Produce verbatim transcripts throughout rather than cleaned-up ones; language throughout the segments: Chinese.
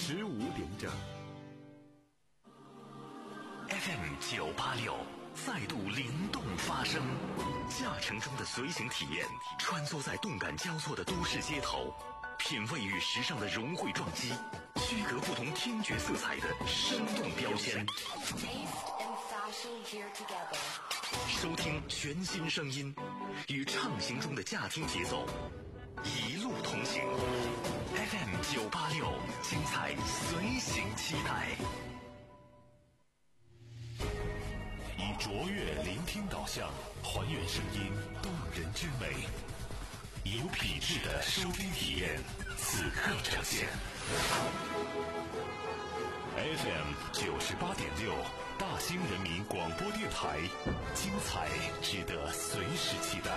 十五点整。 F M 九八六再度灵动发声，驾乘中的随行体验，穿梭在动感交错的都市街头，品味与时尚的融汇撞击，区隔不同听觉色彩的生动标签。收听全新声音，与畅行中的驾听节奏一路同行。F M 九八六，精彩随行期待。以卓越聆听导向，还原声音动人之美，有品质的收听体验，此刻呈现。F M 九十八点六，大兴人民广播电台，精彩值得随时期待。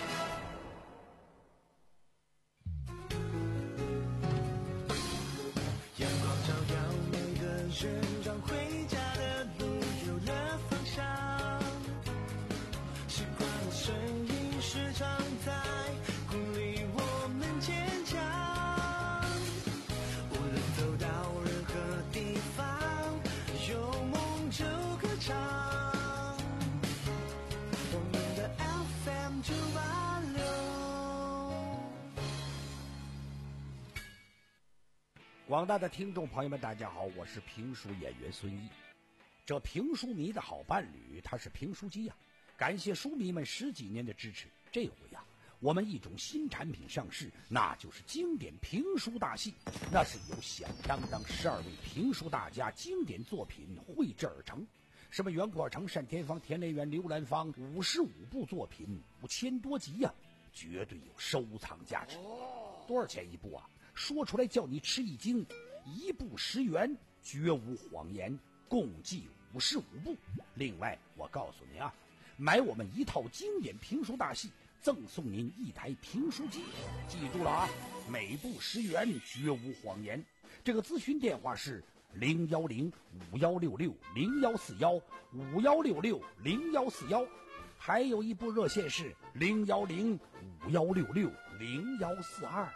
阳光照耀每个人，让回家的路有了方向。习惯的声音时常在鼓励我们坚强。无论走到任何地方，有梦就歌唱。我们的 F M 九八六。 广大的听众朋友们，大家好，我是评书演员孙毅。这评书迷的好伴侣，他是评书机呀、啊。感谢书迷们十几年的支持，这回呀、啊，我们一种新产品上市，那就是经典评书大戏。那是由响当当十二位评书大家经典作品绘制而成，什么袁阔成、单田芳、田连元、刘兰芳，五十五部作品，五千多集呀、啊，绝对有收藏价值。多少钱一部啊？说出来叫你吃一惊，一部十元，绝无谎言，共计五十五部。另外，我告诉你啊，买我们一套经典评书大戏，赠送您一台评书机。记住了啊，每部十元，绝无谎言。这个咨询电话是零幺零五幺六六零幺四幺五幺六六零幺四幺，还有一部热线是零幺零五幺六六零幺四二。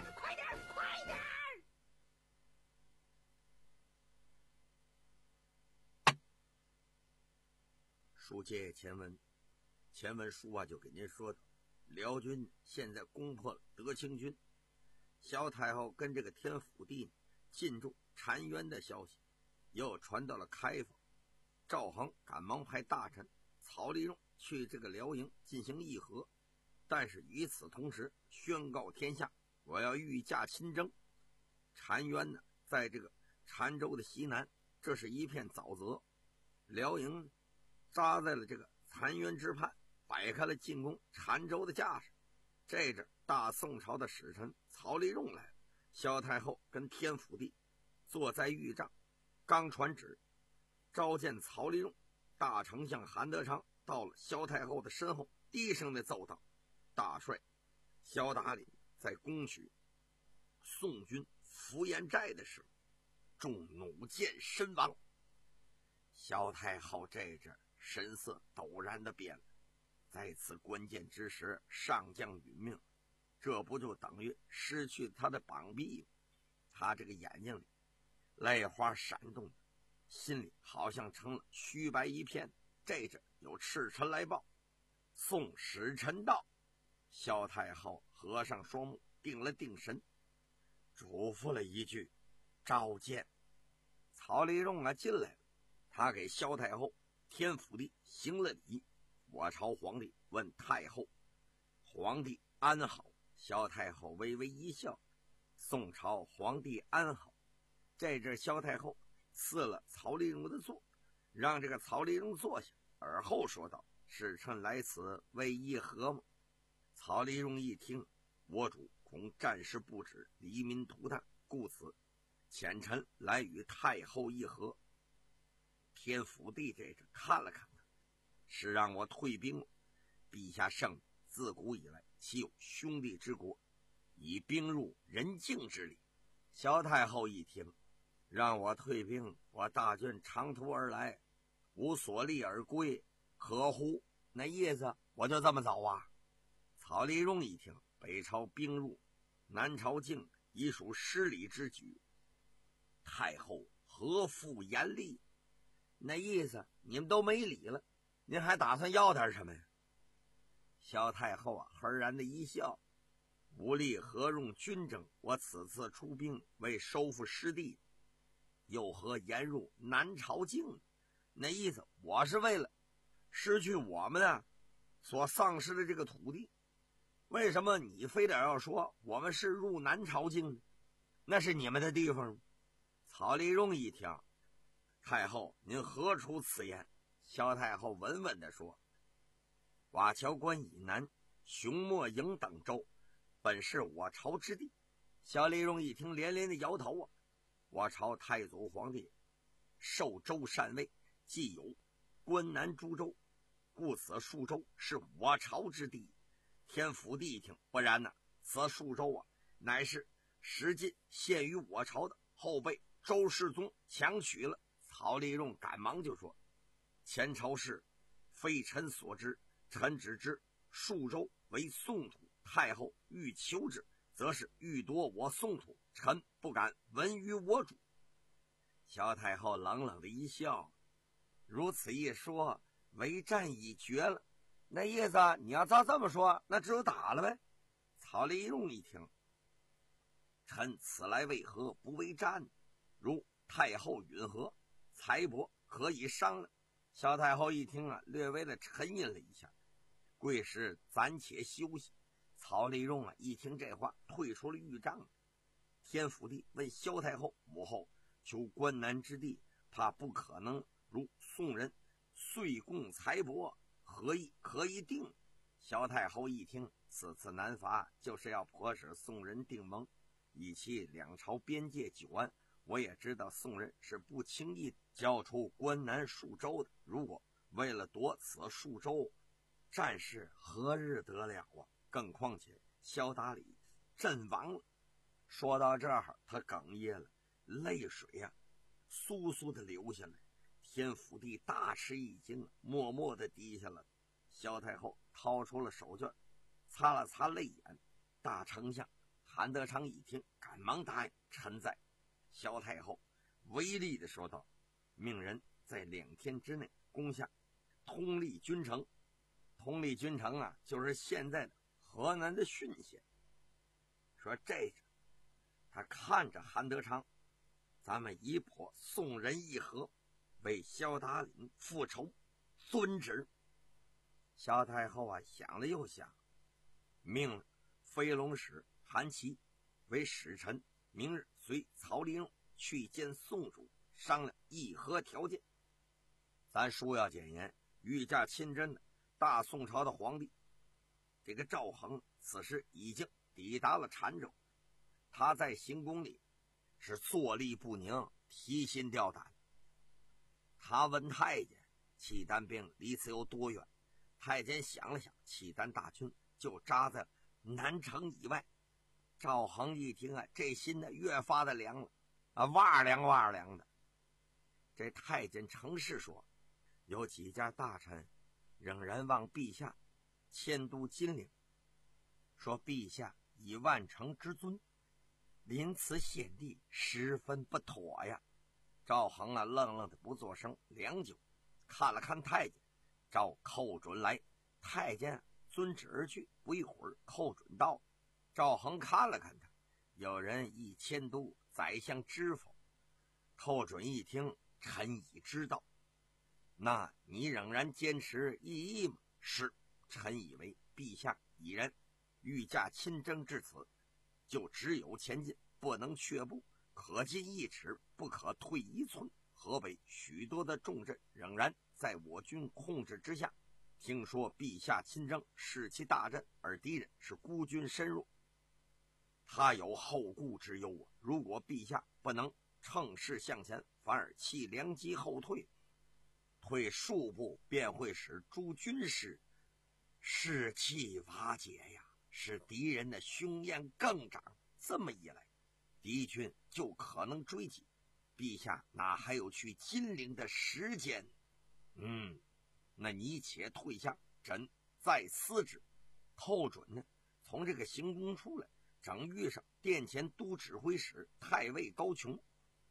书接前文，前文书啊就给您说到，辽军现在攻破了德清军，萧太后跟这个天府帝进驻澶渊的消息又传到了开封，赵恒赶忙派大臣曹利用去这个辽营进行议和，但是与此同时宣告天下，我要御驾亲征。澶渊呢，在这个澶州的西南，这是一片沼泽，辽营扎在了这个澶渊之畔，摆开了进攻澶州的架势。这阵大宋朝的使臣曹利用来了，萧太后跟天府帝坐在御帐，刚传旨召见曹利用。大丞相韩德昌到了萧太后的身后，低声的奏道：大帅萧达林在攻取宋军福延寨的时候中弩箭身亡。萧太后这阵神色陡然的变了，在此关键之时上将殒命，这不就等于失去他的膀臂吗？他这个眼睛里泪花闪动的，心里好像成了虚白一片。这阵有赤臣来报，宋使臣到。萧太后合上双目，定了定神，嘱咐了一句：召见。曹利用啊进来了，他给萧太后天府帝行了礼，我朝皇帝问太后：皇帝安好？萧太后微微一笑：宋朝皇帝安好。这阵萧太后赐了曹利用的座，让这个曹利用坐下，而后说道：使臣来此为议和吗？曹利用一听，我主恐战事不止，黎民涂炭，故此遣臣来与太后议和。天府帝这阵看了看他，是让我退兵。陛下圣自古以来岂有兄弟之国，以兵入人境之礼。萧太后一听，让我退兵，我大军长途而来，无所立而归，可乎？那意思我就这么走啊？曹利用一听，北朝兵入，南朝境已属失礼之举， 太后何负严厉？那意思你们都没理了，您还打算要点什么呀？萧太后啊，赫然的一笑，无力何用军争？我此次出兵为收复失地，又何言入南朝境？那意思我是为了失去我们啊所丧失的这个土地。为什么你非得要说我们是入南朝境呢？那是你们的地方。曹丽蓉一听，太后您何出此言？萧太后稳稳地说，瓦桥关以南熊莫营等州本是我朝之地。萧丽蓉一听连连的摇头啊，我朝太祖皇帝授州禅位，既有关南诸州，故此数州是我朝之地。天福帝一听，不然呢，此数州啊乃是实尽献于我朝的，后被周世宗强取了。曹丽蓉赶忙就说，前朝事非臣所知，臣只知数州为宋土，太后欲求之，则是欲夺我宋土，臣不敢闻于我主。萧太后冷冷的一笑，如此一说，为战已决了。那意思你要照这么说，那只有打了呗。曹丽蓉一听，臣此来为何不为战？如太后允和，财帛可以商量。萧太后一听啊，略微的沉吟了一下，贵使暂且休息。曹丽蓉啊一听这话，退出了御帐。天福帝问萧太后，母后求关南之地，怕不可能如宋人岁贡财帛，何意可以定？萧太后一听，此次南伐就是要迫使宋人定盟，以其两朝边界久安，我也知道宋人是不轻易交出关南数州的。如果为了夺此数州，战事何日得了啊？更况且萧达里阵亡了。说到这儿，他哽咽了，泪水啊簌簌的流下来。天福帝大吃一惊，默默的低下了。萧太后掏出了手绢，擦了擦泪眼。大丞相韩德昌一听，赶忙答应，臣在。萧太后威厉的说道，命人在两天之内攻下通利军城。通利军城啊，就是现在的河南的浚县。说这个他看着韩德昌，咱们一破宋人议和，为萧达林复仇，遵旨。萧太后啊想了又想，命了飞龙使韩琦为使臣，明日随曹丽蓉去见宋主，商量议和条件。咱书要简言，御驾亲征的大宋朝的皇帝这个赵恒此时已经抵达了澶州，他在行宫里是坐立不宁，提心吊胆。他问太监契丹兵离此有多远，太监想了想，契丹大军就扎在南城以外。赵恒一听啊，这心呢越发的凉了啊，哇凉哇凉的。这太监程氏说，有几家大臣仍然望陛下迁都金陵，说陛下以万城之尊临此险地，十分不妥呀。赵恒啊愣愣的不作声，良久看了看太监，召寇准来。太监遵旨而去，不一会儿寇准到。赵恒看了看他，有人议迁都，宰相知否？寇准一听，臣已知道。那你仍然坚持异议吗？是，臣以为陛下已然御驾亲征至此，就只有前进，不能却步，可进一尺，不可退一寸。河北许多的重镇仍然在我军控制之下，听说陛下亲征，士气大振，而敌人是孤军深入，他有后顾之忧啊！如果陛下不能乘势向前，反而弃良机后退，退数步便会使诸军师士气瓦解呀，使敌人的凶焰更长。这么一来，敌军就可能追击，陛下哪还有去金陵的时间？嗯，那你且退下，朕再思之。寇准呢，从这个行宫出来，正遇上殿前都指挥使太尉高琼。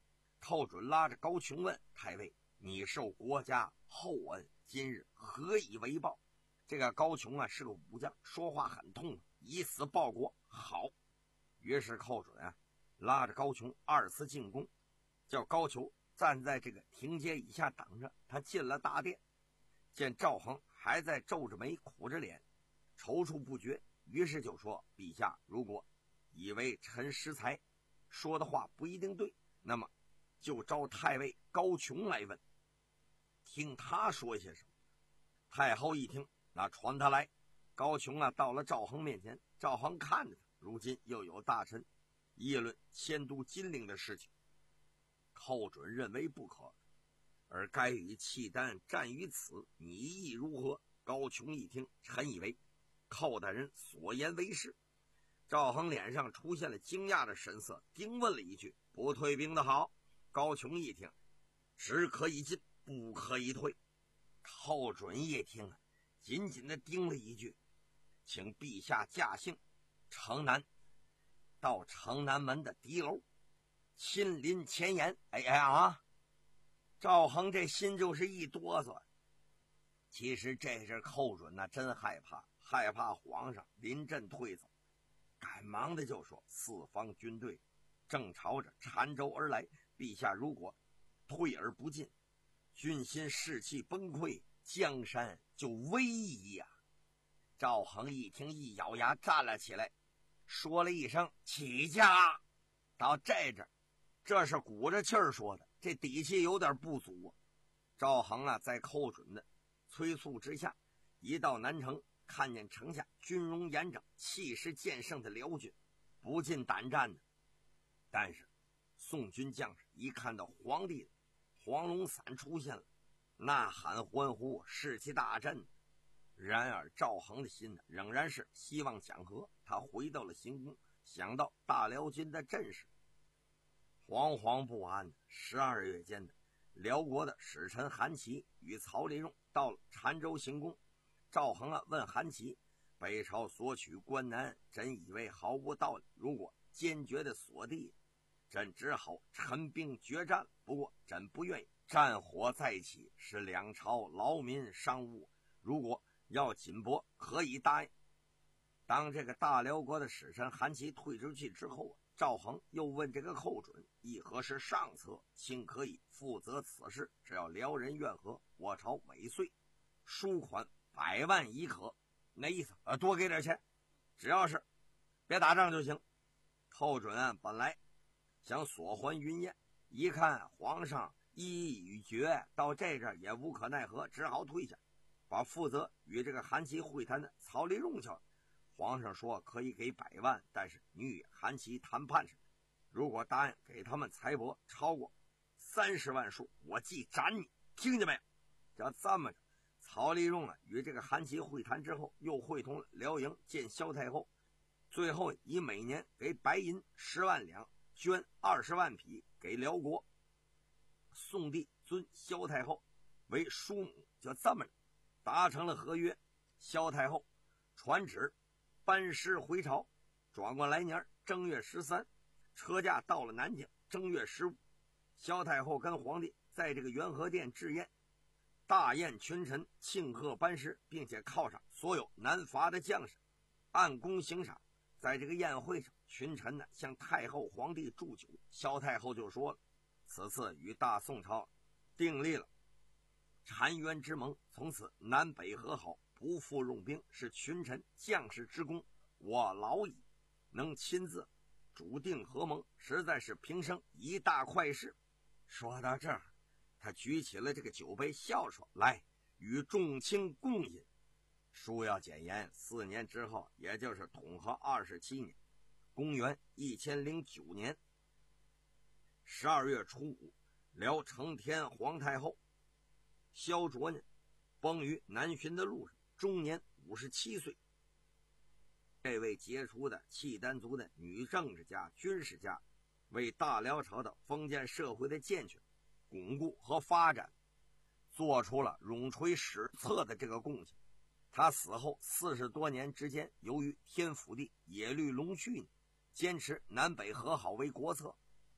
寇准拉着高琼问太尉：“你受国家厚恩，今日何以为报？”这个高琼啊是个武将，说话很痛，以死报国。好，于是寇准啊拉着高琼二次进宫，叫高俅站在这个亭阶以下等着。他进了大殿，见赵恒还在皱着眉苦着脸踌躇不决，于是就说：“陛下如果以为臣失才，说的话不一定对，那么就召太尉高琼来问，听他说些什么。”太后一听，那传他来。高琼啊到了赵恒面前，赵恒看着他，如今又有大臣议论迁都金陵的事情，寇准认为不可，而该与契丹战于此，你意如何？高琼一听，臣以为寇大人所言为是。赵恒脸上出现了惊讶的神色，丁问了一句：“不退兵的好？”高琼一听，只可以进，不可以退。寇准一听啊，紧紧地盯了一句：“请陛下驾幸城南，到城南门的敌楼，亲临前沿。”哎哎啊！赵恒这心就是一哆嗦。其实这阵寇准那真害怕，害怕皇上临阵退走，赶忙的就说：“四方军队正朝着澶州而来，陛下如果退而不进，军心士气崩溃，江山就危矣呀！”赵恒一听，一咬牙站了起来，说了一声：“起驾！”到这阵这是鼓着气儿说的，这底气有点不足啊。赵恒啊在寇准的催促之下，一到南城，看见城下军容严整、气势渐盛的辽军，不禁胆战的。但是宋军将士一看到皇帝的黄龙伞出现了，呐喊欢呼，士气大振。然而赵恒的心呢，仍然是希望讲和。他回到了行宫，想到大辽军的阵势，惶惶不安。十二月间的辽国的使臣韩琦与曹利用到了澶州行宫。赵恒啊问韩琦：“北朝索取关南，朕以为毫无道理，如果坚决的锁地，朕只好陈兵决战。不过朕不愿意战火再起，使两朝劳民伤物。如果要紧驳，可以答应。”当这个大辽国的使臣韩琦退出去之后，赵恒又问这个寇准：“议和是上策，卿可以负责此事，只要辽人愿和，我朝尾岁，输款百万已可。”那意思啊，多给点钱，只要是别打仗就行。寇准啊本来想索还云烟，一看皇上意意已决，到这阵也无可奈何，只好退下，把负责与这个韩琦会谈的曹利用叫。皇上说可以给百万，但是你与韩琦谈判时，如果答应给他们财帛超过三十万数，我即斩你，听见没有？就这么着，曹利用啊与这个韩琦会谈之后，又会同辽营见萧太后，最后以每年给白银十万两，捐二十万匹给辽国。宋帝尊萧太后为叔母，就这么着达成了合约。萧太后传旨班师回朝，转过来年正月十三，车驾到了南京。正月十五，萧太后跟皇帝在这个元和殿置宴，大宴群臣，庆贺班师，并且犒赏所有南伐的将士，按功行赏。在这个宴会上，群臣呢向太后皇帝祝酒，萧太后就说了：“此次与大宋朝订立了澶渊之盟，从此南北和好，不复用兵，是群臣将士之功，我老矣，能亲自主定和盟，实在是平生一大快事。”说到这儿，他举起了这个酒杯，笑说：“来，与众卿共饮。”书要简言，四年之后，也就是统和二十七年，公元一千零九年十二月初五，辽承天皇太后萧卓呢崩于南巡的路上，终年五十七岁。这位杰出的契丹族的女政治家、军事家，为大辽朝的封建社会的健全、巩固和发展做出了永垂史册的这个贡献。他死后四十多年之间，由于天福地野律隆绪坚持南北和好为国策，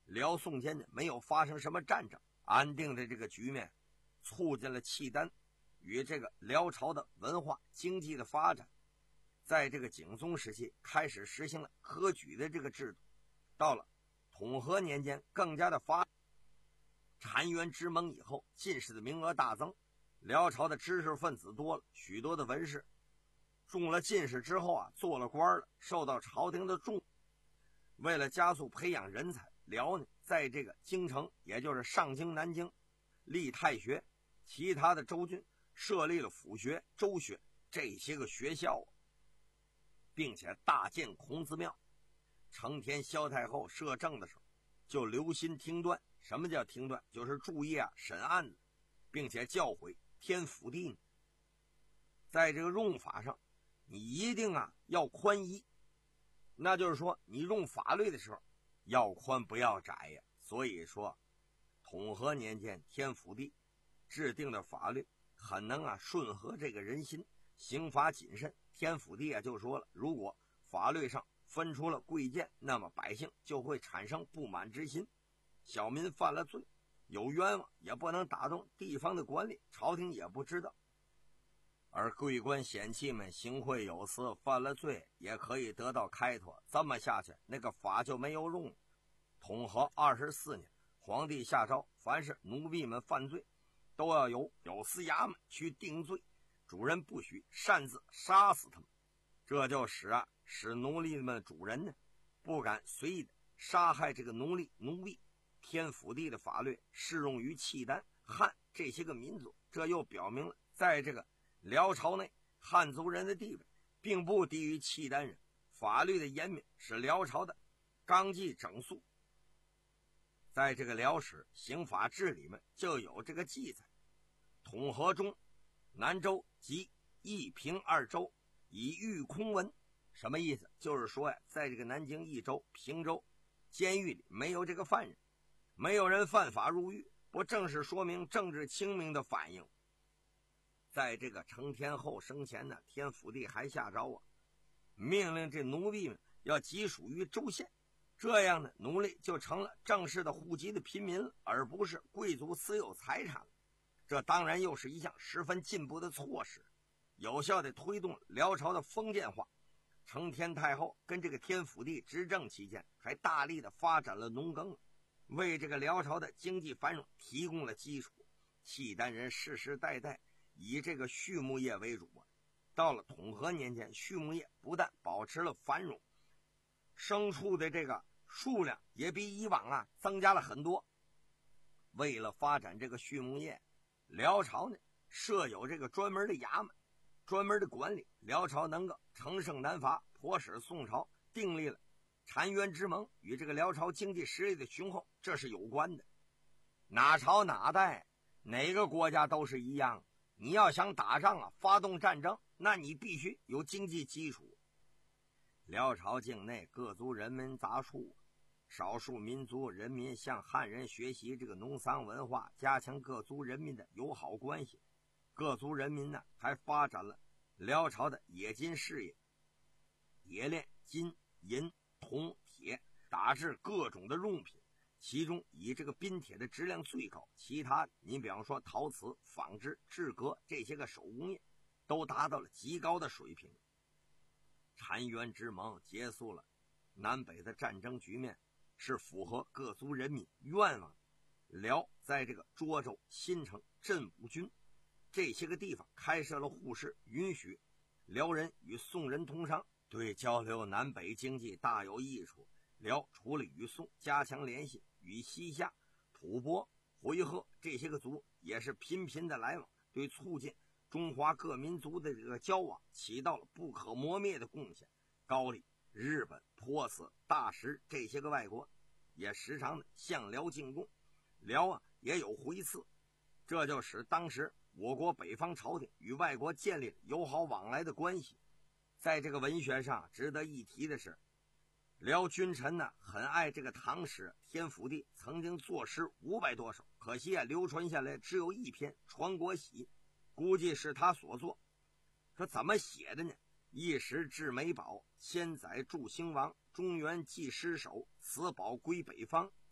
辽宋间呢没有发生什么战争，安定的这个局面促进了契丹与这个辽朝的文化经济的发展。在这个景宗时期开始实行了科举的这个制度，到了统和年间更加的发澶渊之盟以后，进士的名额大增，辽朝的知识分子多了，许多的文士中了进士之后啊，做了官了，受到朝廷的重。为了加速培养人才，辽呢在这个京城，也就是上京、南京立太学，其他的州郡设立了府学、州学这些个学校，并且大建孔子庙。承天萧太后摄政的时候，就留心听断。什么叫听断？就是注意啊审案子，并且教诲天府地，在这个用法上，你一定啊要宽一，那就是说你用法律的时候要宽不要窄呀。所以说，统和年间天府地制定的法律很能啊顺合这个人心，刑罚谨慎。天府地啊就说了，如果法律上分出了贵贱，那么百姓就会产生不满之心。小民犯了罪，有冤枉也不能打动地方的管理，朝廷也不知道。而贵官显戚们行贿有司，犯了罪也可以得到开脱。这么下去，那个法就没有用。统和二十四年，皇帝下诏，凡是奴婢们犯罪，都要由有司衙门去定罪，主人不许擅自杀死他们。这就使啊使奴隶们主人呢不敢随意的杀害这个奴隶奴婢。天府地的法律适用于契丹、汉这些个民族，这又表明了在这个辽朝内，汉族人的地位并不低于契丹人。法律的严明是辽朝的纲纪整肃，在这个辽史刑法志里面就有这个记载。统和中，南州及益平二州以狱空文。什么意思？就是说呀，在这个南京、益州、平州监狱里没有这个犯人，没有人犯法入狱，不正是说明政治清明的反应？在这个承天后生前呢，天府地还下诏啊，命令这奴婢们要籍属于州县，这样呢，奴隶就成了正式的户籍的平民了，而不是贵族私有财产。这当然又是一项十分进步的措施，有效地推动辽朝的封建化。承天太后跟这个天府地执政期间，还大力地发展了农耕，为这个辽朝的经济繁荣提供了基础。契丹人世世代代以这个畜牧业为主啊，到了统和年间，畜牧业不但保持了繁荣，牲畜的这个数量也比以往啊增加了很多。为了发展这个畜牧业，辽朝呢设有这个专门的衙门，专门的管理。辽朝能够乘胜南伐，迫使宋朝订立了澶渊之盟，与这个辽朝经济实力的雄厚这是有关的。哪朝哪代哪个国家都是一样，你要想打仗啊，发动战争，那你必须有经济基础。辽朝境内各族人民杂处，少数民族人民向汉人学习这个农桑文化，加强各族人民的友好关系。各族人民呢还发展了辽朝的冶金事业，冶炼金、银、铜、铁，打制各种的用品，其中以这个滨铁的质量最高，其他你比方说陶瓷、纺织、制革这些个手工业都达到了极高的水平。澶渊之盟结束了南北的战争局面，是符合各族人民愿望。辽在这个涿州、新城、镇武军这些个地方开设了户市，允许辽人与宋人通商，对交流南北经济大有益处。辽除了与宋加强联系，与西夏、吐蕃、回纥这些个族也是频频的来往，对促进中华各民族的这个交往起到了不可磨灭的贡献。高丽、日本、波斯、大食这些个外国也时常的向辽进贡，辽啊也有回赐，这就使当时我国北方朝廷与外国建立了友好往来的关系。在这个文学上值得一提的是，辽君臣呢很爱这个唐诗，天府地曾经作诗五百多首，可惜啊流传下来只有一篇《传国喜》，估计是他所作。说怎么写的呢？一时至美宝，千载铸兴亡，中原继失守，此宝归北方，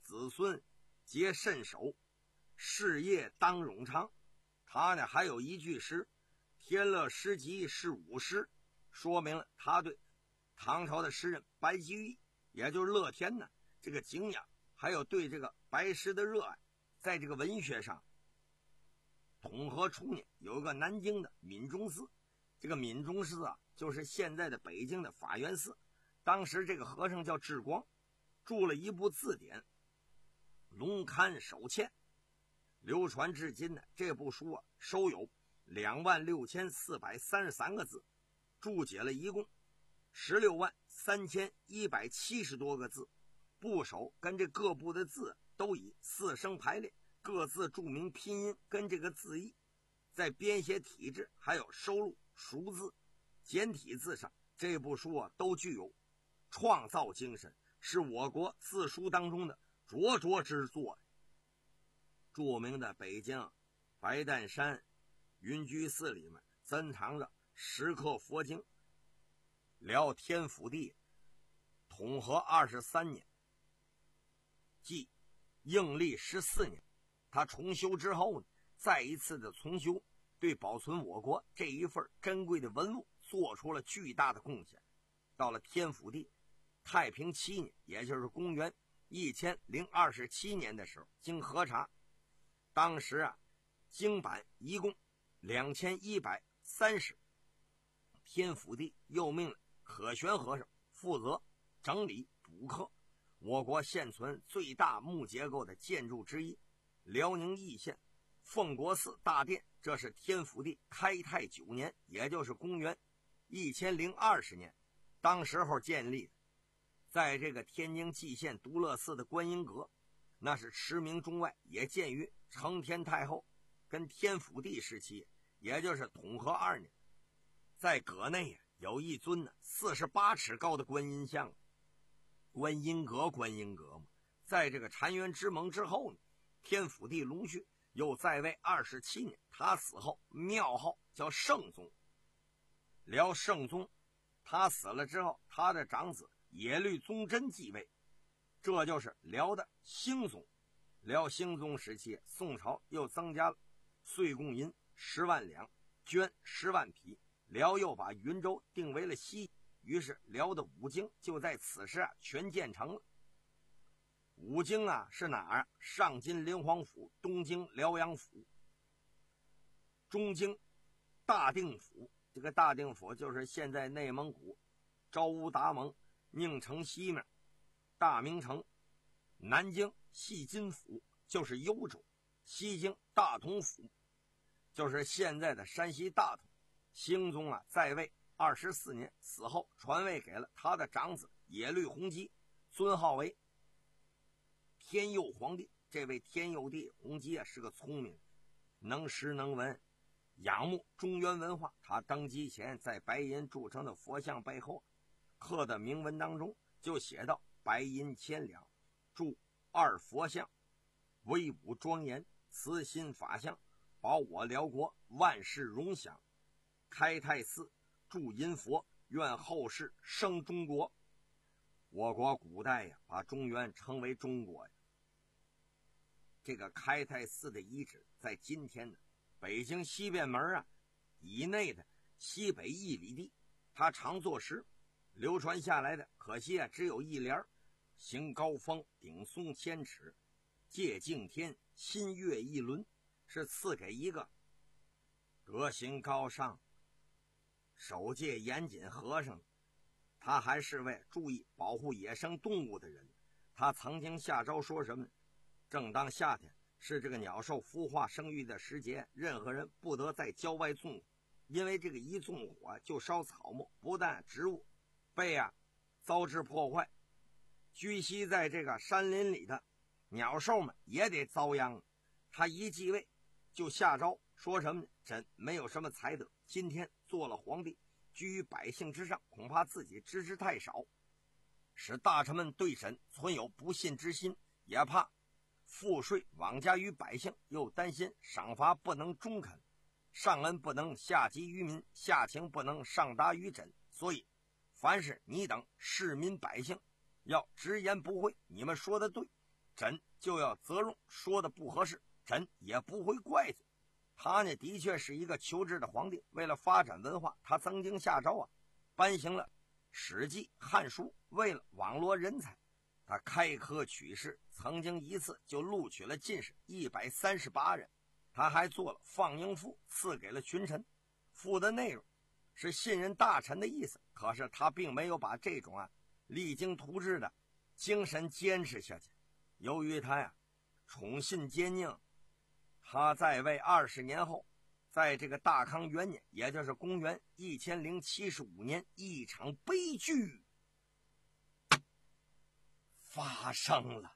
子孙皆甚守，事业当永昌。他呢还有一句诗，天乐诗集是五诗，说明了他对唐朝的诗人白居易，也就是乐天呢这个敬仰，还有对这个白诗的热爱。在这个文学上，统和初年有一个南京的闽中寺，这个闽中寺啊就是现在的北京的法源寺。当时这个和尚叫智光，著了一部字典《龙龛手签》，流传至今呢。这部书啊收有两万六千四百三十三个字，注解了一共十六万三千一百七十多个字，部首跟这各部的字都以四声排列，各自注明拼音跟这个字义，在编写体制还有收录熟字、简体字上，这部书啊都具有创造精神，是我国字书当中的卓卓之作。著名的北京白旦山云居寺里面珍藏着石刻佛经。辽天福地统和二十三年，即应历十四年，他重修之后呢，再一次的重修，对保存我国这一份珍贵的文物做出了巨大的贡献。到了天福地太平七年，也就是公元一千零二十七年的时候，经核查，当时啊经版一共两千一百三十。天福地又命了可玄和尚负责整理补刻我国现存最大木结构的建筑之一辽宁义县奉国寺大殿，这是天福地开泰九年，也就是公元一千零二十年，当时候建立的。在这个天津蓟县独乐寺的观音阁，那是驰名中外，也建于承天太后跟天福地时期，也就是统和二年。在阁内有一尊呢四十八尺高的观音像，观音阁观音阁嘛。在这个澶渊之盟之后呢，天福地隆绪又在位二十七年，他死后庙号叫圣宗，辽圣宗。他死了之后，他的长子耶律宗真继位，这就是辽的兴宗。辽兴宗时期，宋朝又增加了岁贡银十万两，绢十万匹，辽又把云州定为了西，于是辽的五京就在此时啊全建成了。五京啊是哪儿啊？上京灵皇府，东京辽阳府，中京大定府。这个大定府就是现在内蒙古昭乌达盟宁城西面，大名城。南京细津府就是幽州，西京大同府就是现在的山西大同。兴宗啊在位二十四年，死后传位给了他的长子耶律洪基，尊号为天佑皇帝。这位天佑帝洪基啊是个聪明，能诗能文，仰慕中原文化。他登基前在白银铸成的佛像背后刻的铭文当中就写道：白银千两铸二佛像，威武庄严，慈心法相，保我辽国万世荣享。开泰寺铸银佛，愿后世生中国。我国古代呀把中原称为中国呀。这个开泰寺的遗址在今天的北京西便门啊以内的西北一里地，它常作诗，流传下来的可惜啊只有一联：行高峰，顶松千尺，借敬天，心月一轮。是赐给一个德行高尚、守戒严谨和尚，他还是位注意保护野生动物的人。他曾经下诏说什么？正当夏天是这个鸟兽孵化生育的时节，任何人不得在郊外纵火，因为这个一纵火就烧草木，不但植物被啊遭致破坏，居息在这个山林里的鸟兽们也得遭殃。他一继位就下诏说什么呢？朕没有什么才德，今天做了皇帝，居于百姓之上，恐怕自己知之太少，使大臣们对朕存有不信之心，也怕赋税枉加于百姓，又担心赏罚不能中肯，上恩不能下及于民，下情不能上达于朕。所以凡是你等市民百姓要直言不讳，你们说的对， 朕就要责容说的不合适，朕也不会怪罪。他呢，的确是一个求知的皇帝，为了发展文化，他曾经下诏啊，颁行了《史记》《汉书》，为了网罗人才，他开科取士，曾经一次就录取了进士一百三十八人。他还做了放映赋，赐给了群臣。赋的内容是信任大臣的意思，可是他并没有把这种啊励精图治的精神坚持下去。由于他呀宠信奸佞，他在位二十年后，在这个大康元年，也就是公元一千零七十五年，一场悲剧发生了。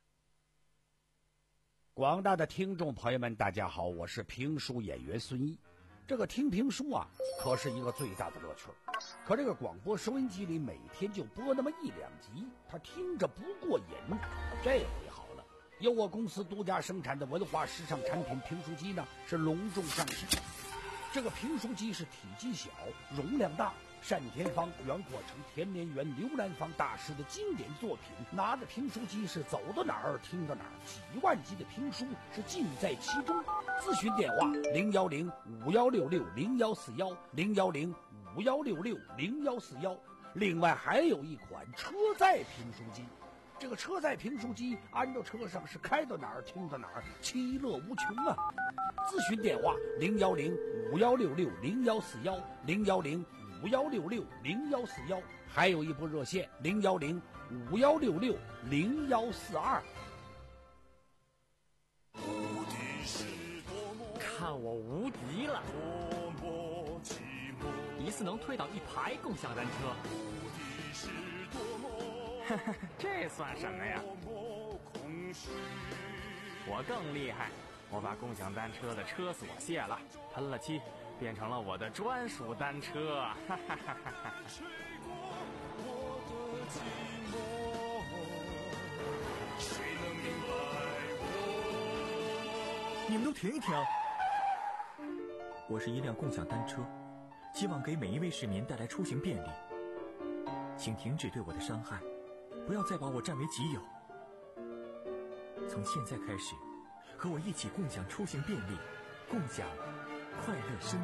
广大的听众朋友们，大家好，我是评书演员孙一。这个听评书啊，可是一个最大的乐趣。可这个广播收音机里每天就播那么一两集，他听着不过瘾。这回好了，由我公司独家生产的文化时尚产品评书机呢，是隆重上市。这个评书机是体积小，容量大，单田芳、袁阔成、田连元、刘兰芳大师的经典作品，拿着评书机是走到哪儿听到哪儿，几万集的评书是尽在其中。咨询电话零幺零五幺六六零幺四幺零幺零五幺六六零幺四幺。另外还有一款车载评书机，这个车载评书机安到车上是开到哪儿听到哪儿，其乐无穷啊！咨询电话零幺零五幺六六零幺四幺零幺零五幺六六零幺四幺，还有一部热线零幺零五幺六六零幺四二。 看我无敌了！一次能推倒一排共享单车。这算什么呀？我更厉害，我把共享单车的车锁卸了，喷了漆，变成了我的专属单车。哈哈哈哈！ 你们都停一停！我是一辆共享单车，希望给每一位市民带来出行便利。请停止对我的伤害，不要再把我占为己有。从现在开始，和我一起共享出行便利，共享快乐生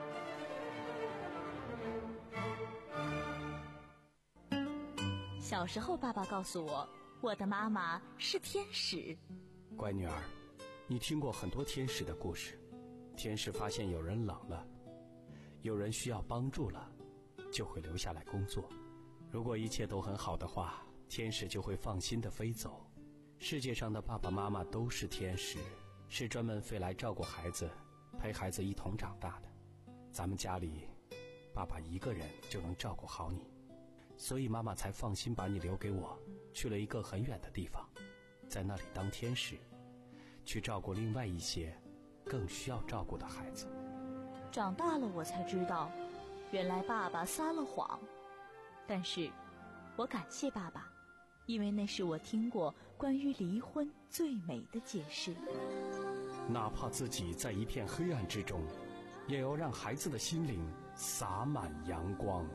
活。小时候，爸爸告诉我，我的妈妈是天使。 乖女儿，你听过很多天使的故事。天使发现有人冷了，有人需要帮助了，就会留下来工作。如果一切都很好的话，天使就会放心地飞走。世界上的爸爸妈妈都是天使，是专门飞来照顾孩子，陪孩子一同长大的。咱们家里，爸爸一个人就能照顾好你，所以妈妈才放心把你留给我，去了一个很远的地方，在那里当天使，去照顾另外一些更需要照顾的孩子。 长大了我才知道，原来爸爸撒了谎。但是我感谢爸爸，因为那是我听过关于离婚最美的解释。 哪怕自己在一片黑暗之中，也要让孩子的心灵洒满阳光。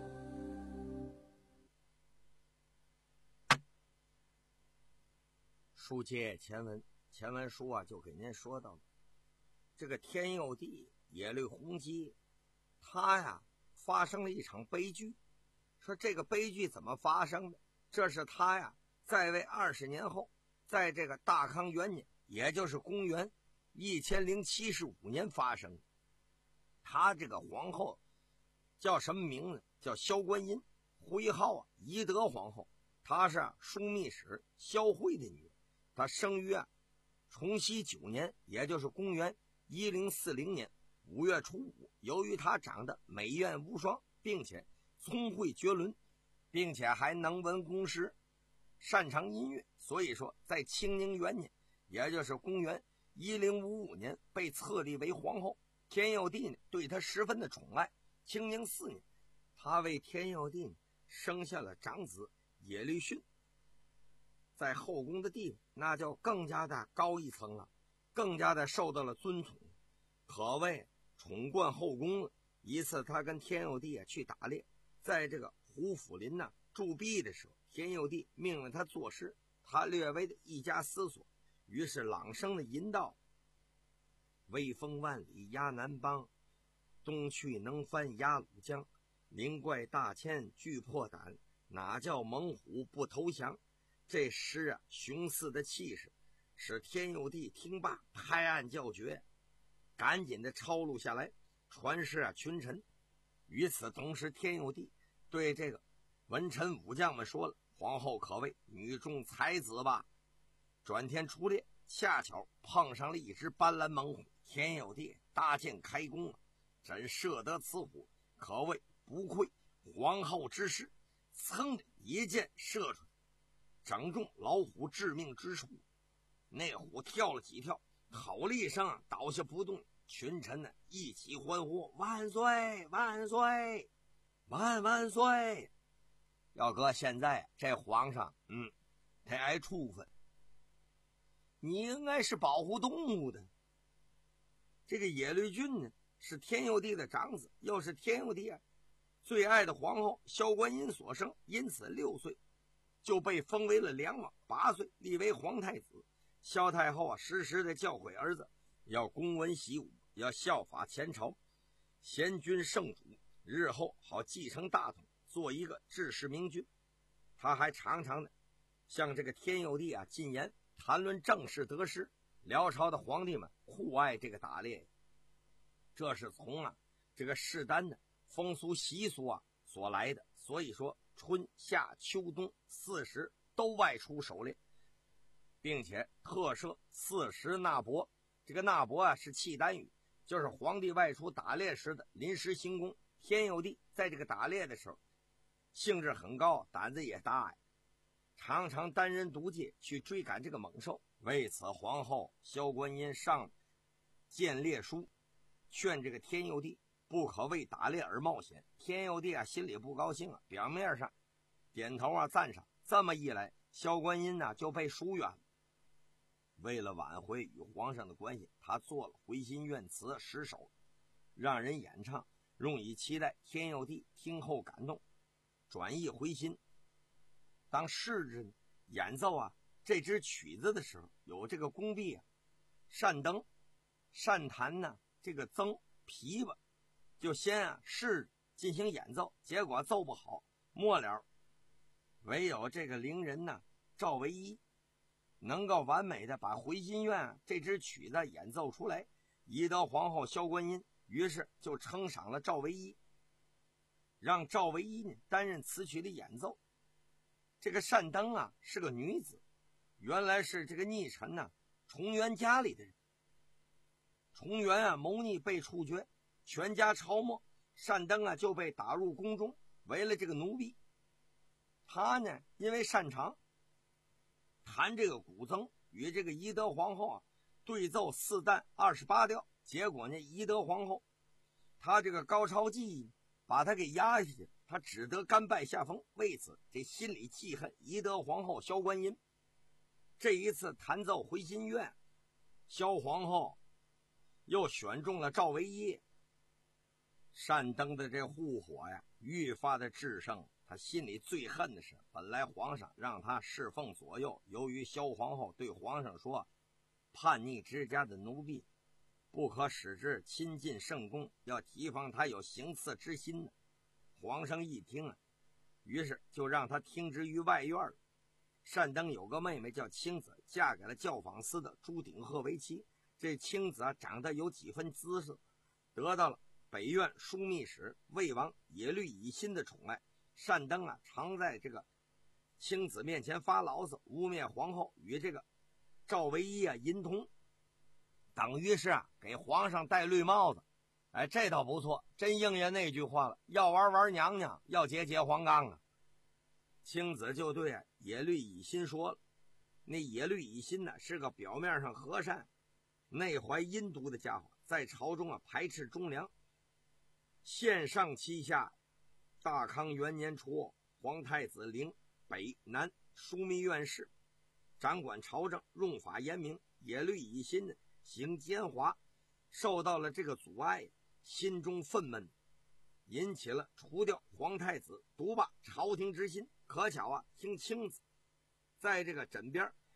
书接前文，前文书啊就给您说到了，这个天佑帝耶律洪基，他呀发生了一场悲剧。说这个悲剧怎么发生的？这是他呀在位二十年后，在这个大康元年，也就是公元一千零七十五年发生的。他这个皇后叫什么名字？叫萧观音，徽号啊懿德皇后。她是啊枢密使萧慧的女儿。她生于啊崇熙九年，也就是公元一零四零年五月初五。由于她长得美艳无双，并且聪慧绝伦，并且还能文工诗，擅长音乐，所以说在清宁元年，也就是公元一零五五年被册立为皇后。天佑帝呢对她十分的宠爱。清宁四年，他为天佑帝呢生下了长子耶律逊，在后宫的地位那就更加的高一层了，更加的受到了尊崇，可谓宠冠后宫了。一次他跟天佑帝啊去打猎，在这个胡府林呢驻跸的时候，天佑帝命令他作诗，他略微的一加思索， 于是朗声的吟道：威风万里压南邦，东去能翻鸭绿江，灵怪大千惧破胆，哪叫猛虎不投降。这诗啊，雄似的气势使天佑帝听罢拍案叫绝，赶紧的抄录下来传示啊群臣。与此同时，天佑帝对这个文臣武将们说了：皇后可谓女中才子吧。转天出猎，恰巧碰上了一只斑斓猛虎，天佑帝搭箭开弓啊，真射得此虎，可谓不愧皇后之师，噌的一箭射出，正中老虎致命之处。那虎跳了几跳，吼了一声啊，倒下不动。群臣呢一起欢呼：万岁万岁万万岁！要搁现在，这皇上嗯他挨处分。你应该是保护动物的。这个野律俊呢是天佑帝的长子，又是天佑帝啊最爱的皇后萧观音所生，因此六岁就被封为了梁王，八岁立为皇太子。萧太后啊时时的教诲儿子要公文习武，要效法前朝贤君圣主，日后好继承大统，做一个治世明君。他还常常的向这个天佑帝啊进言，谈论政事得失。辽朝的皇帝们酷爱这个打猎，这是从啊这个世丹的风俗习俗啊所来的。所以说春夏秋冬四时都外出狩猎，并且特设四时纳帛。这个纳帛啊是契丹语，就是皇帝外出打猎时的临时行宫。天佑帝在这个打猎的时候兴致很高，胆子也大呀，常常单人独骑去追赶这个猛兽。为此皇后萧观音上谏列书，劝这个天佑帝不可为打猎而冒险。天佑帝啊心里不高兴啊，表面上点头啊赞赏。这么一来，萧观音呢、啊、就被疏远了。为了挽回与皇上的关系，他做了回心愿词十首，让人演唱，用以期待天佑帝听后感动，转意回心。当侍人演奏啊这支曲子的时候，有这个宫婢啊善登善弹呢这个曾琵琶，就先啊试进行演奏，结果奏不好，末了唯有这个伶人呢赵唯一能够完美的把回心愿、啊、这支曲子演奏出来。宜德皇后萧观音于是就称赏了赵唯一，让赵唯一呢担任此曲的演奏。这个善登啊是个女子，原来是这个逆臣呢、啊、重元家里的人。重元啊谋逆被处决，全家朝没，善登啊就被打入宫中，为了这个奴婢。他呢因为擅长弹这个古筝，与这个宜德皇后啊对奏四旦二十八调，结果呢宜德皇后他这个高超技艺把他给压下去，他只得甘拜下风。为此这心里记恨宜德皇后萧观音。这一次弹奏回心愿，萧皇后又选中了赵唯一。善登的这护火呀愈发的炽盛，他心里最恨的是，本来皇上让他侍奉左右，由于萧皇后对皇上说，叛逆之家的奴婢不可使之亲近圣宫，要提防他有行刺之心呢。皇上一听啊，于是就让他听之于外院了。善登有个妹妹叫青子，嫁给了教坊司的朱鼎鹤为妻。这青子啊长得有几分姿色，得到了北院枢密使魏王耶律乙辛的宠爱。善登啊常在这个青子面前发牢骚，污蔑皇后，与这个赵唯一啊淫通，等于是啊给皇上戴绿帽子。哎，这倒不错，真应验那句话了，要玩玩娘娘，要结结黄冈啊。青子就对啊耶律乙辛说了，那耶律乙辛呢是个表面上和善内怀阴毒的家伙，在朝中啊排斥忠良。县上七下，大康元年初，皇太子陵北南枢密院事，掌管朝政，用法严明。耶律乙辛呢行奸猾，受到了这个阻碍，心中愤懑，引起了除掉皇太子、独霸朝廷之心。可巧啊，听青子在这个枕边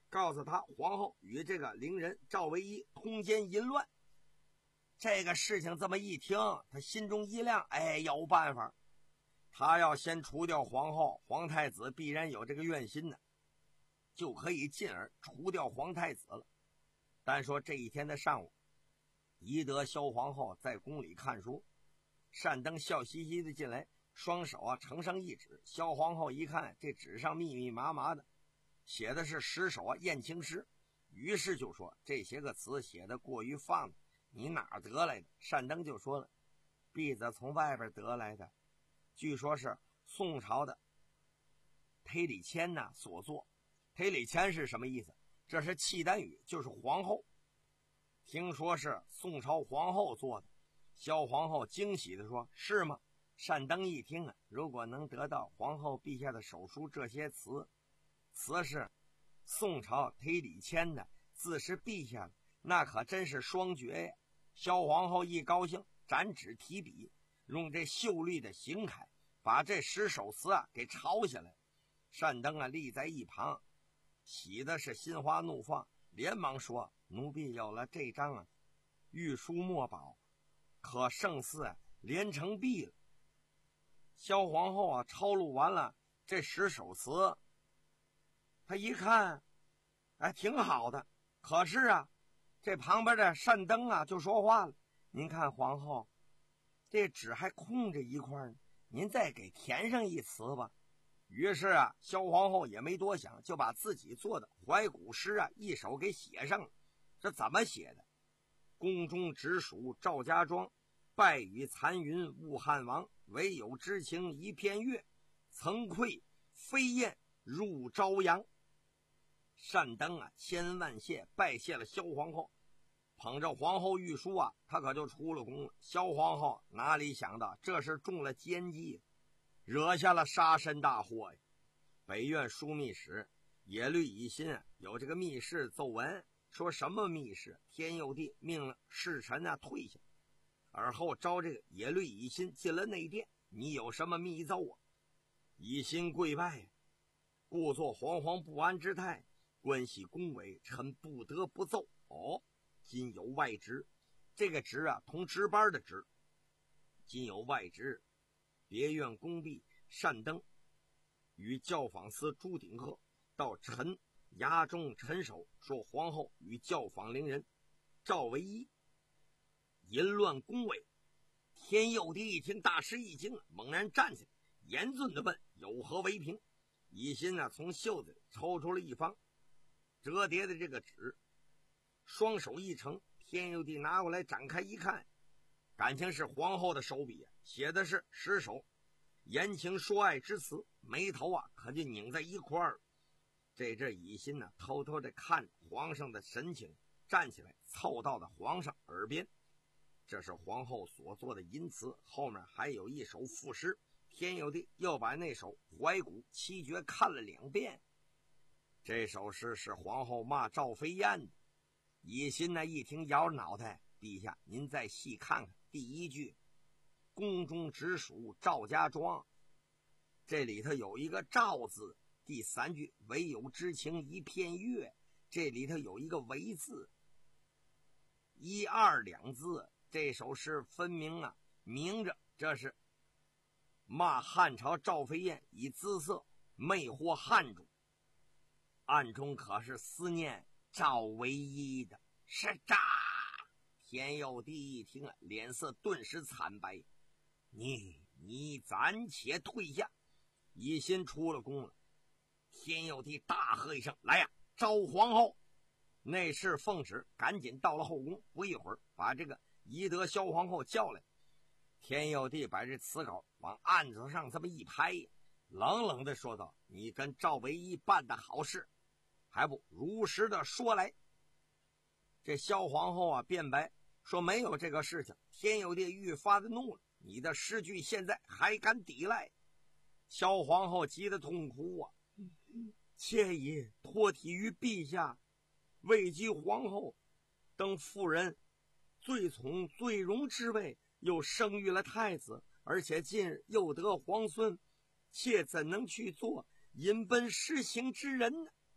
告诉他皇后与这个伶人赵唯一通奸淫乱。这个事情这么一听，他心中一亮，哎，有办法。他要先除掉皇后，皇太子必然有这个怨心呢，就可以进而除掉皇太子了。但说这一天的上午，宜德萧皇后在宫里看书，单登笑嘻嘻的进来，双手啊呈上一纸。萧皇后一看，这纸上密密麻麻的写的是十首啊艳情诗，于是就说这些个词写的过于放荡，你哪儿得来的？单登就说了，婢子从外边得来的，据说是宋朝的忒里谦呐所作。忒里谦是什么意思？这是契丹语，就是皇后。听说是宋朝皇后做的。萧皇后惊喜地说，是吗？单登一听啊，如果能得到皇后陛下的手书，这些词词是宋朝忒里谦的，字是陛下的，那可真是双绝呀。萧皇后一高兴，展纸提笔，用这秀丽的行楷把这十首词啊给抄下来。单登啊立在一旁，喜的是心花怒放，连忙说，奴婢有了这张啊玉书墨宝，可胜似啊连成璧了。萧皇后啊抄录完了这十首词，他一看，哎，挺好的。可是啊，这旁边的单登啊就说话了，您看皇后，这纸还空着一块呢，您再给填上一词吧。于是啊，萧皇后也没多想，就把自己做的怀古诗啊一首给写上了。这怎么写的？宫中直属赵家庄，败雨残云雾汉王，唯有知情一片月，曾愧飞燕入朝阳。单登啊千万谢，拜谢了萧皇后，捧着皇后玉书啊，他可就出了宫了。萧皇后哪里想到这是中了奸计，惹下了杀身大祸呀！北院枢密使耶律乙辛啊有这个密事奏闻，说什么密事？天佑帝命了侍臣啊退下，而后召这个耶律乙辛进了内殿，你有什么密奏啊？乙辛跪拜，故作惶惶不安之态，关系宫闱，臣不得不奏。哦，今有外职，这个职啊同值班的职，今有外职，别院宫婢单登与教坊司朱鼎鹤到臣衙中陈守，说皇后与教坊伶人赵唯一淫乱宫闱。天佑帝一听大吃一惊，猛然站起来，严峻地问，有何为凭？乙辛啊从袖子里抽出了一方折叠的这个纸，双手一呈，天佑帝拿过来展开一看，感情是皇后的手笔啊，写的是十首言情说爱之词，眉头啊可就拧在一块儿。这阵乙辛呢、啊、偷偷地看皇上的神情，站起来凑到了皇上耳边，这是皇后所做的淫词，后面还有一首赋诗。天佑帝又把那首怀古七绝看了两遍，这首诗是皇后骂赵飞燕的。乙辛呢一听摇着脑袋，陛下您再细看看第一句，宫中直属赵家庄，这里头有一个赵字。第三句唯有知情一片月，这里头有一个唯字，一二两字，这首诗分明啊明着这是骂汉朝赵飞燕以姿色魅惑汉主，暗中可是思念赵唯一的。是诈！天佑帝一听啊，脸色顿时惨白。你你暂且退下。乙辛出了宫了。天佑帝大喝一声，来呀，召皇后。内侍奉旨赶紧到了后宫，不一会儿把这个宜德萧皇后叫来。天佑帝把这词稿往案子上这么一拍，冷冷地说道，你跟赵唯一办的好事还不如实的说来。这萧皇后啊辩白说没有这个事情。天佑帝愈发的怒了，你的诗句现在还敢抵赖？萧皇后急得痛哭啊，妾已托体于陛下，位极皇后等妇人最宠最荣之位，又生育了太子，而且近日又得皇孙，妾怎能去做淫奔失情之人呢？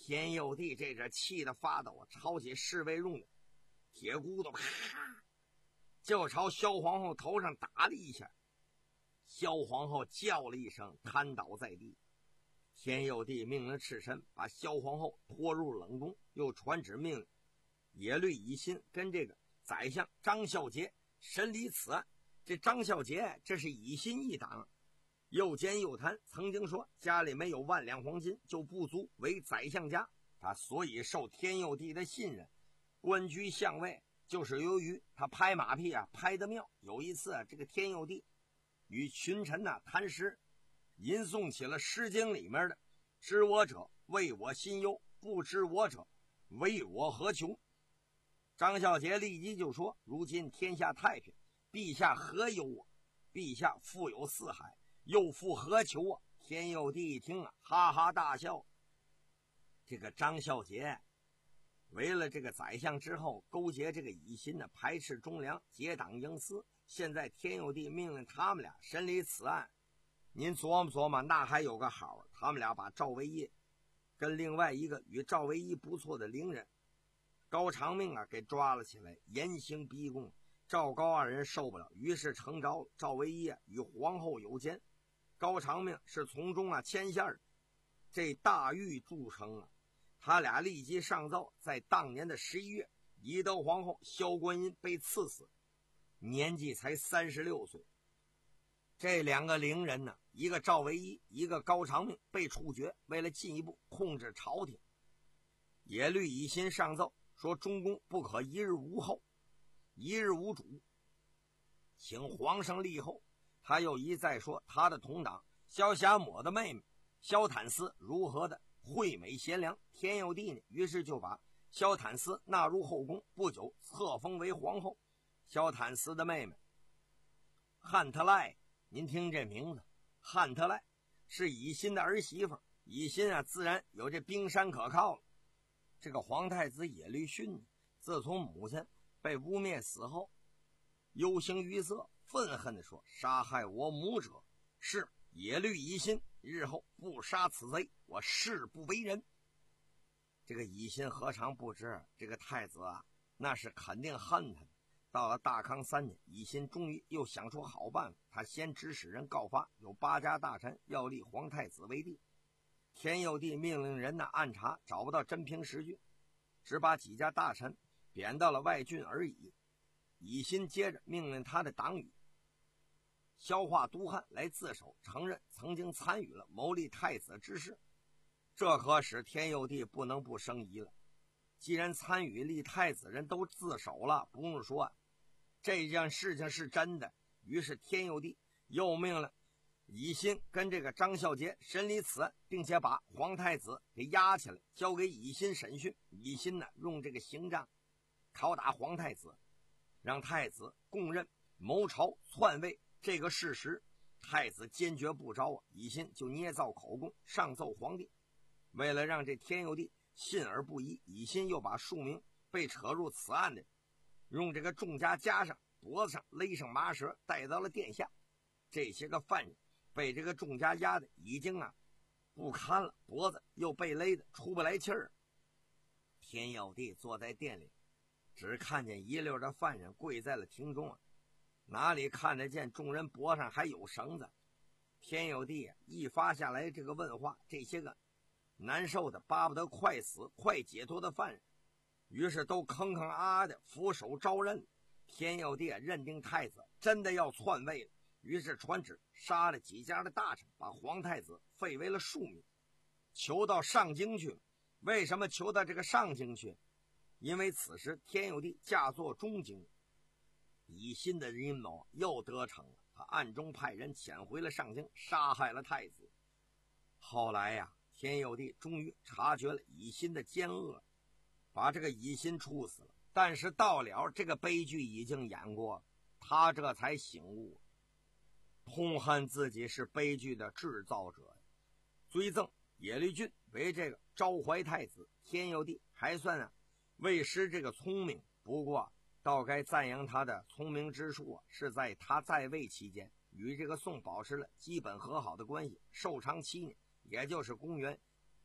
田佑帝这阵气得发抖，抄起侍卫用的铁骨头，啪，就朝萧皇后头上打了一下。萧皇后叫了一声，瘫倒在地。田佑帝命令赤臣把萧皇后拖入冷宫，又传旨命令耶律乙辛跟这个宰相张孝杰审理此案。这张孝杰这是乙辛一党，又奸又贪，曾经说家里没有万两黄金就不足为宰相家，他所以受天佑帝的信任，官居相位，就是由于他拍马屁啊拍得妙。有一次啊，这个天佑帝与群臣呐、啊、谈诗，吟诵起了《诗经》里面的“知我者为我心忧，不知我者为我何求”。张孝杰立即就说：“如今天下太平，陛下何忧啊？陛下富有四海，又复何求啊？”天佑帝一听啊，哈哈大笑。这个张孝杰为了这个宰相之后，勾结这个乙辛呢，排斥忠良，结党营私。现在天佑帝命令他们俩审理此案，您琢磨琢磨，那还有个好，他们俩把赵惟义跟另外一个与赵惟义不错的伶人高长命啊给抓了起来，严刑逼供。赵高二人受不了，于是成招了。赵惟义啊与皇后有奸，高长命是从中啊牵线儿，这大狱铸成啊。他俩立即上奏，在当年的十一月，宜德皇后萧观音被赐死，年纪才三十六岁。这两个伶人呢，一个赵惟义，一个高长命，被处决。为了进一步控制朝廷，耶律乙辛上奏说，中宫不可一日无后，一日无主，请皇上立后。他又一再说他的同党萧遐谟的妹妹萧坦丝如何的惠美贤良。天佑帝呢，于是就把萧坦丝纳入后宫，不久册封为皇后。萧坦丝的妹妹汉特赖，您听这名字，汉特赖是乙辛的儿媳妇，乙辛啊自然有这冰山可靠了。这个皇太子耶律逊自从母亲被污蔑死后，忧形于色，愤恨地说，杀害我母者是耶律乙辛，日后不杀此贼，我誓不为人。这个乙辛何尝不知这个太子啊那是肯定恨他的。到了大康三年，乙辛终于又想出好办法，他先指使人告发有八家大臣要立皇太子为帝。天佑帝命令人呢暗查，找不到真凭实据，只把几家大臣贬到了外郡而已。乙辛接着命令他的党羽萧化都汉来自首，承认曾经参与了谋立太子之事。这可使天佑帝不能不生疑了，既然参与立太子人都自首了，不用说这件事情是真的。于是天佑帝又命令乙辛跟这个张孝杰审理此案，并且把皇太子给押起来，交给乙辛审讯。乙辛呢用这个刑杖拷打皇太子，让太子供认谋朝篡位这个事实。太子坚决不招啊，乙辛就捏造口供上奏皇帝。为了让这天佑帝信而不疑，乙辛又把数名被扯入此案的用这个重枷加上脖子上勒上麻绳，带到了殿下。这些个犯人被这个重枷压的已经啊不堪了，脖子又被勒得出不来气儿。天佑帝坐在殿里，只看见一溜的犯人跪在了庭中啊，哪里看得见众人脖上还有绳子。天佑帝一发下来这个问话，这些个难受的巴不得快死快解脱的犯人，于是都吭吭啊啊的俯首招认。天佑帝认定太子真的要篡位了，于是传旨杀了几家的大臣，把皇太子废为了庶民，求到上京去。为什么求到这个上京去？因为此时天佑帝驾作中京，乙辛的阴谋又得逞了，他暗中派人遣回了上京，杀害了太子。后来呀、啊，天佑帝终于察觉了乙辛的奸恶，把这个乙辛处死了。但是到了这个悲剧已经演过了，他这才醒悟，痛恨自己是悲剧的制造者，追赠耶律俊为这个昭怀太子。天佑帝还算啊未失这个聪明，不过倒该赞扬他的聪明之处啊，是在他在位期间与这个宋保持了基本和好的关系，寿长七年，也就是公元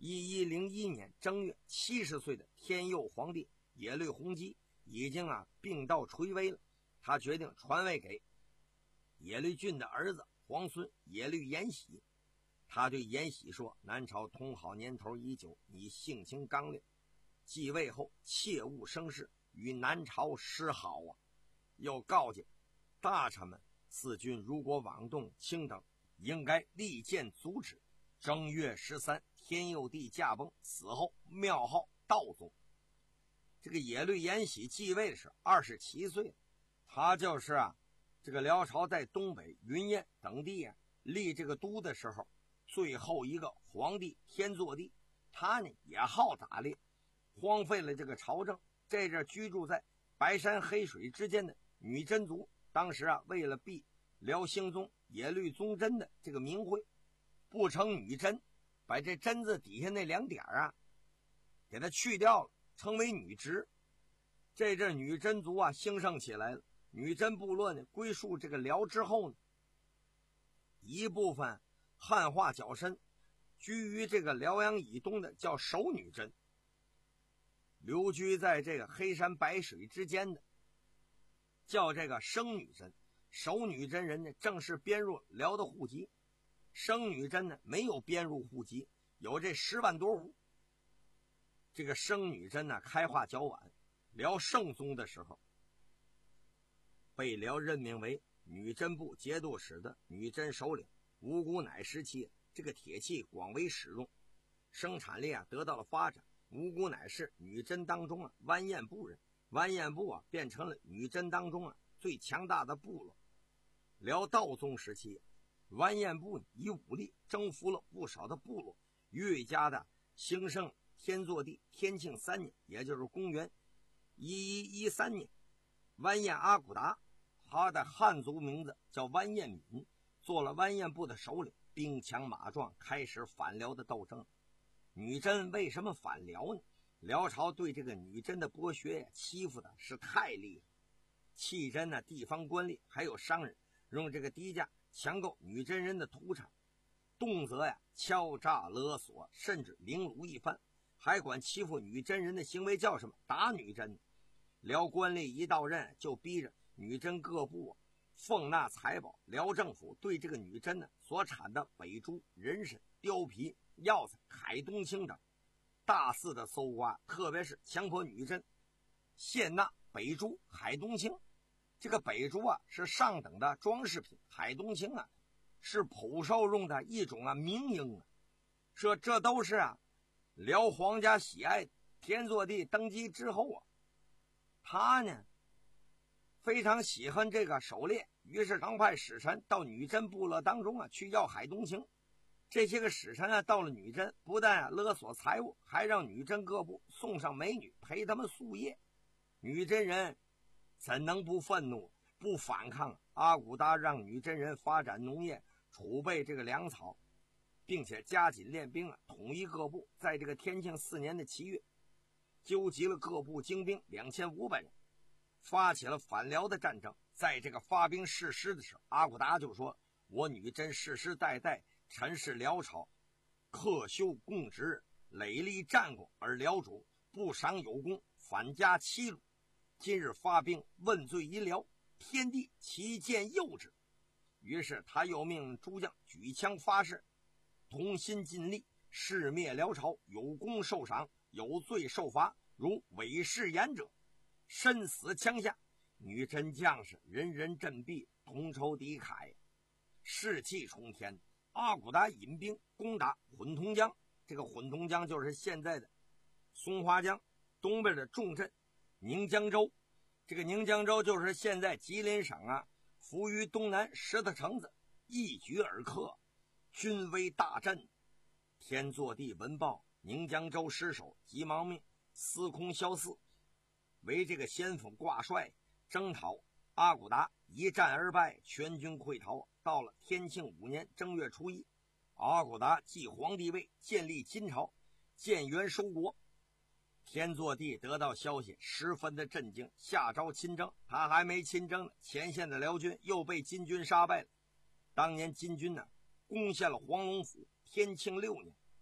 一一零一年正月，七十岁的天佑皇帝耶律洪基已经啊病到垂危了，他决定传位给耶律俊的儿子皇孙耶律延禧。他对延禧说：“南朝通好年头已久，你性情刚烈，继位后切勿生事，与南朝失好啊！”又告诫大臣们，四君如果妄动卿等，应该立剑阻止。正月十三，天佑帝驾崩，死后庙号道宗。这个耶律延禧继位的是二十七岁，他就是啊，这个辽朝在东北云燕等地啊立这个都的时候，最后一个皇帝天祚帝。他呢也好打猎，荒废了这个朝政。这阵居住在白山黑水之间的女真族，当时啊为了避辽兴宗耶律宗真的这个名讳，不称女真，把这真字底下那两点啊给它去掉了，称为女直。这阵女真族啊兴盛起来了。女真部落呢归属这个辽之后呢，一部分汉化较深，居于这个辽阳以东的叫守女真，留居在这个黑山白水之间的叫这个生女真。守女真人呢正式编入辽的户籍，生女真呢没有编入户籍，有这十万多户。这个生女真呢开化较晚，辽圣宗的时候被辽任命为女真部节度使的女真首领。五谷乃时期，这个铁器广为使用，生产力啊得到了发展。五谷乃是女真当中啊完颜部人，完颜部啊变成了女真当中啊最强大的部落。辽道宗时期，完颜部以武力征服了不少的部落，越加的兴盛。天祚帝天庆三年，也就是公元一一一三年，完颜阿骨达，他的汉族名字叫完颜敏，做了完颜部的首领，兵强马壮，开始反辽的斗争。女真为什么反辽呢？辽朝对这个女真的剥削呀，欺负的是太厉害，弃真呢地方官吏还有商人用这个低价抢购女真人的土产，动辄呀敲诈勒索，甚至凌辱一番，还管欺负女真人的行为叫什么？打女真。辽官吏一到任就逼着女真各部、啊、奉纳财宝。辽政府对这个女真呢所产的北猪、人参、貂皮、药材、海东青等大肆的搜刮，特别是强迫女真献纳北猪、海东青。这个北猪啊是上等的装饰品，海东青啊是普受用的一种啊名鹰啊。说这都是啊辽皇家喜爱的。天祚帝登基之后啊，他呢非常喜欢这个狩猎，于是常派使臣到女真部落当中啊去要海东青。这些个使臣啊到了女真，不但啊勒索财物，还让女真各部送上美女陪他们宿夜。女真人怎能不愤怒不反抗？阿骨达让女真人发展农业，储备这个粮草，并且加紧练兵啊，统一各部。在这个天庆四年的七月，纠集了各部精兵两千五百人，发起了反辽的战争。在这个发兵誓师的时候，阿骨达就说：“我女真世世代代陈氏辽朝，克修共职，累立战功，而辽主不赏有功，反加欺辱。今日发兵问罪于辽，天地其见幼之。”于是他又命诸将举枪发誓，同心尽力，誓灭辽朝，有功受赏，有罪受罚，如违誓言者，身死枪下。女真将士人人振臂，同仇敌忾，士气冲天。阿骨达引兵攻打混同江，这个混同江就是现在的松花江东边的重镇宁江州。这个宁江州就是现在吉林省啊伏于东南石头城子，一举而克，军威大振。天祚帝闻报，宁江州失守，急忙命司空萧嗣为这个先锋挂帅征讨阿骨达，一战而败，全军溃逃。到了天庆五年正月初一，阿骨达继皇帝位，建立金朝，建元收国。天祚帝得到消息，十分的震惊，下诏亲征。他还没亲征呢，前线的辽军又被金军杀败了。当年金军呢攻陷了黄龙府。天庆六年，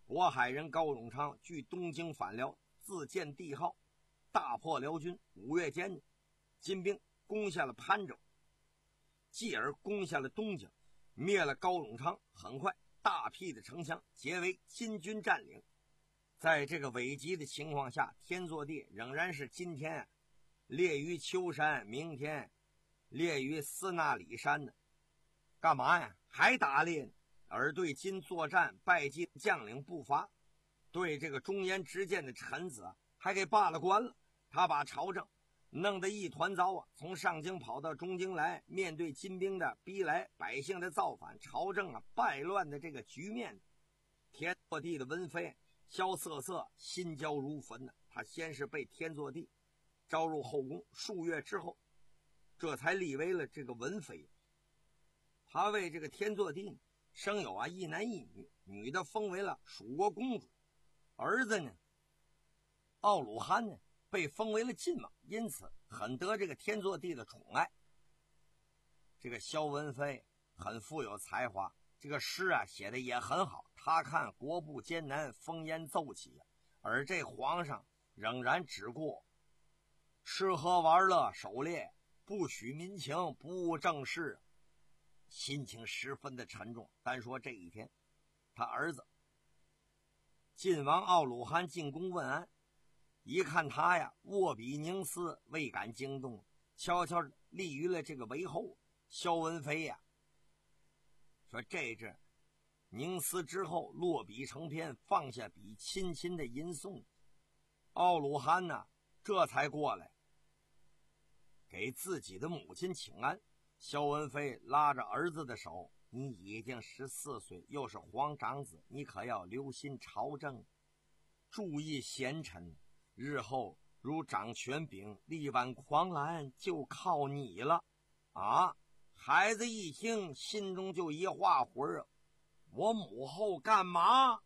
渤海人高永昌据东京反辽，自建帝号，大破辽军。五月间，金兵攻下了潘州，继而攻下了东京，灭了高永昌。很快，大批的城墙皆为金军占领。在这个危急的情况下，天祚帝仍然是今天列于秋山，明天列于斯那里山呢。干嘛呀？还打猎呢？而对金作战败绩将领不乏，对这个忠言直谏的臣子啊，还给罢了官了。他把朝政弄得一团糟啊！从上京跑到中京来，面对金兵的逼来，百姓的造反，朝政啊败乱的这个局面，天祚帝的文妃萧瑟瑟心焦如焚呢。他先是被天祚帝招入后宫，数月之后，这才立为了这个文妃。他为这个天祚帝生有啊一男一女，女的封为了蜀国公主，儿子呢奥鲁罕呢被封为了晋王，因此很得这个天祚帝的宠爱。这个萧文妃很富有才华，这个诗啊写的也很好。他看国部艰难，烽烟奏起，而这皇上仍然只顾吃喝玩乐狩猎，不许民情，不务正事，心情十分的沉重。单说这一天，他儿子晋王奥鲁罕进宫问安，一看他呀卧笔凝思，未敢惊动，悄悄立于了这个为后。萧文妃呀说这阵凝思之后，落笔成篇，放下笔，轻轻的吟诵。奥鲁罕呢这才过来给自己的母亲请安。萧文妃拉着儿子的手，你已经十四岁，又是皇长子，你可要留心朝政，注意贤臣，日后如掌权柄，力挽狂澜，就靠你了啊！孩子一听，心中就一化魂儿，我母后干嘛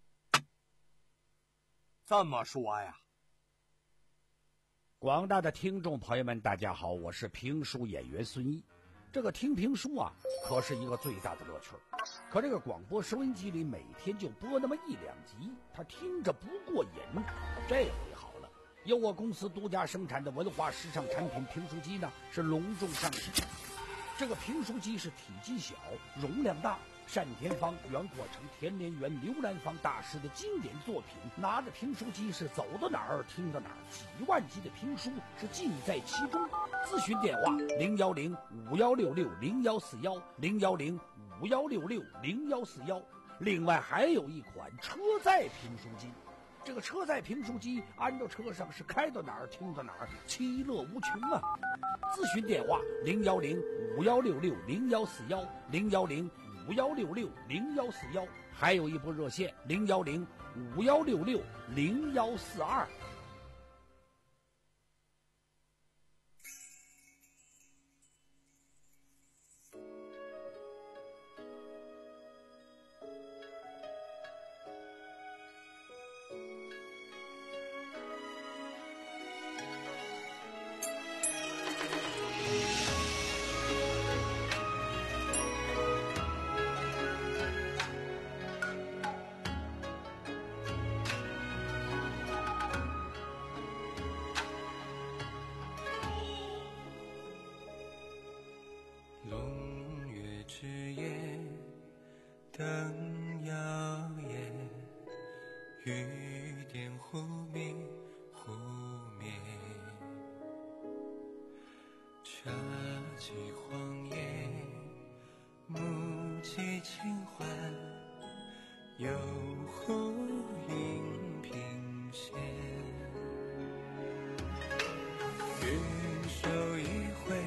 这么说呀？ 广大的听众朋友们，大家好，我是评书演员孙一。这个听评书啊，可是一个最大的乐趣。可这个广播收音机里每天就播那么一两集，他听着不过瘾。这回好了，由我公司独家生产的文化时尚产品评书机呢，是隆重上市。这个评书机是体积小，容量大，单田芳、袁阔成、田连元、刘兰芳大师的经典作品，拿着评书机是走到哪儿听到哪儿，几万集的评书是尽在其中。咨询电话零幺零五幺六六零幺四幺零幺零五幺六六零幺四幺。另外还有一款车载评书机，这个车载评书机安到车上是开到哪儿听到哪儿，其乐无穷啊！咨询电话零幺零五幺六六零幺四幺零幺零五幺六六零幺四幺，还有一部热线零幺零五幺六六零幺四二。 灯摇曳，雨点忽明忽灭，茶几荒野，木屐轻缓，游湖影平线，云手一挥，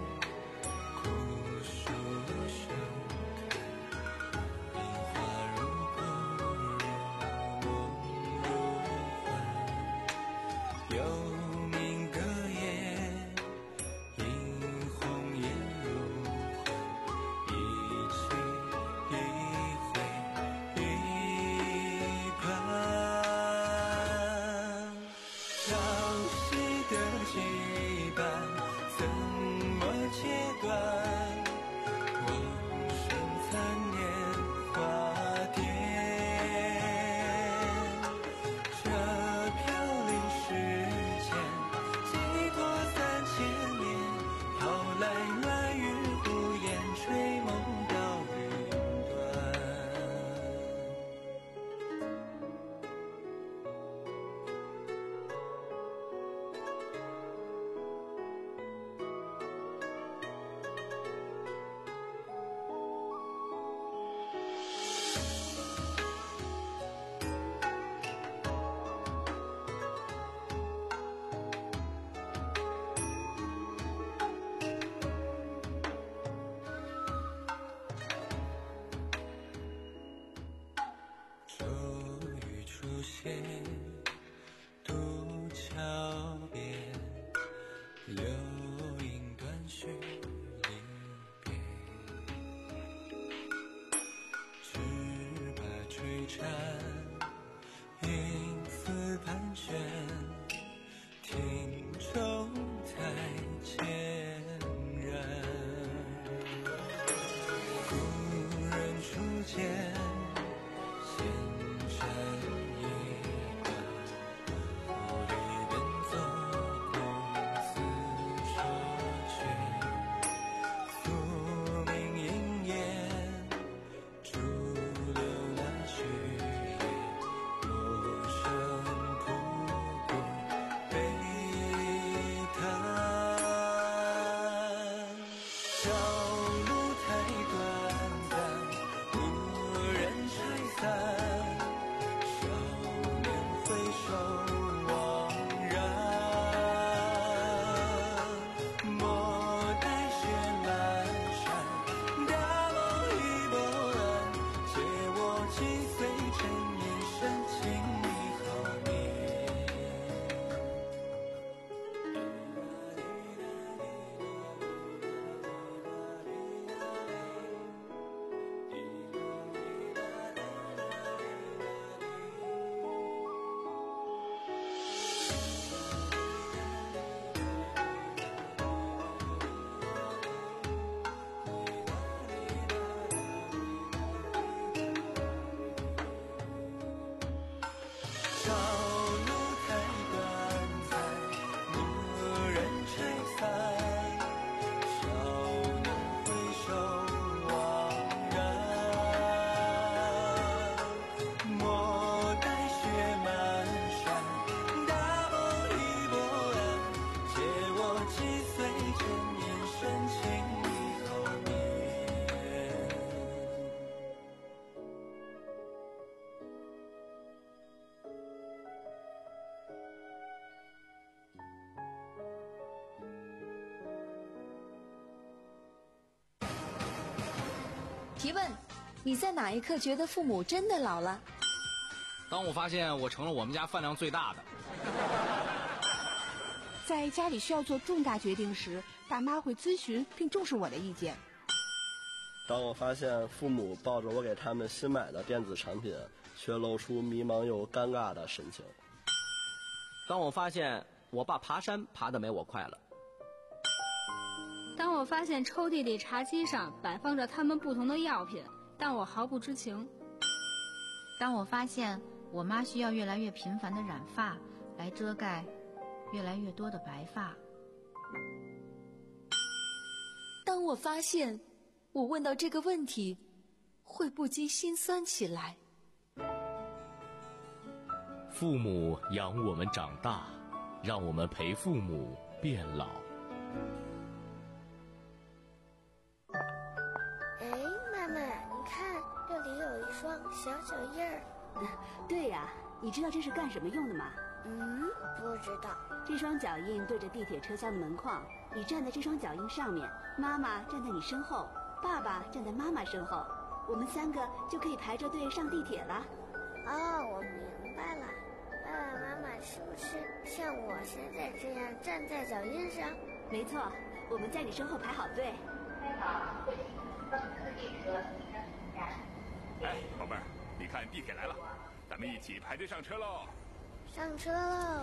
古树声。一起一回一缠，因此盘旋，听愁才渐然。故人初见，闲山一关，雾里边走，公子说去，宿命应验，逐流那虚夜，多生枯骨悲叹。朝露太短暂，无人拆散，少年回首惘然。莫待雪阑珊，大梦已不安，借我几岁沉吟深情一毫年。朝露太短暂，无人拆散，少年回首惘然。莫待雪漫山，大梦已不安，借我几岁沉吟深情一毫年。 提问：你在哪一刻觉得父母真的老了？ 当我发现我成了我们家饭量最大的。 在家里需要做重大决定时，爸妈会咨询并重视我的意见。 当我发现父母抱着我给他们新买的电子产品，却露出迷茫又尴尬的神情。 当我发现我爸爬山爬得没我快了。 当我发现抽屉里茶几上摆放着他们不同的药品，但我毫不知情。 当我发现我妈需要越来越频繁的染发来遮盖越来越多的白发。 当我发现我问到这个问题会不禁心酸起来。 父母养我们长大，让我们陪父母变老。 哎，妈妈，你看这里有一双小脚印儿。 对呀、啊，你知道这是干什么用的吗？ 嗯，不知道。 这双脚印对着地铁车厢的门框，你站在这双脚印上面，妈妈站在你身后，爸爸站在妈妈身后，我们三个就可以排着队上地铁了。 哦，我明白了。爸爸妈妈是不是像我现在这样站在脚印上？ 没错，我们在你身后排好队。 哎，宝贝儿，你看地铁来了，咱们一起排队上车喽！ 上车喽！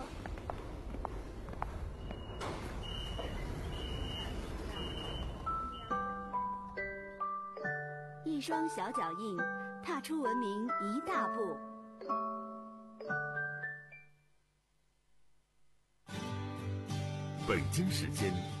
一双小脚印，踏出文明一大步。 北京时间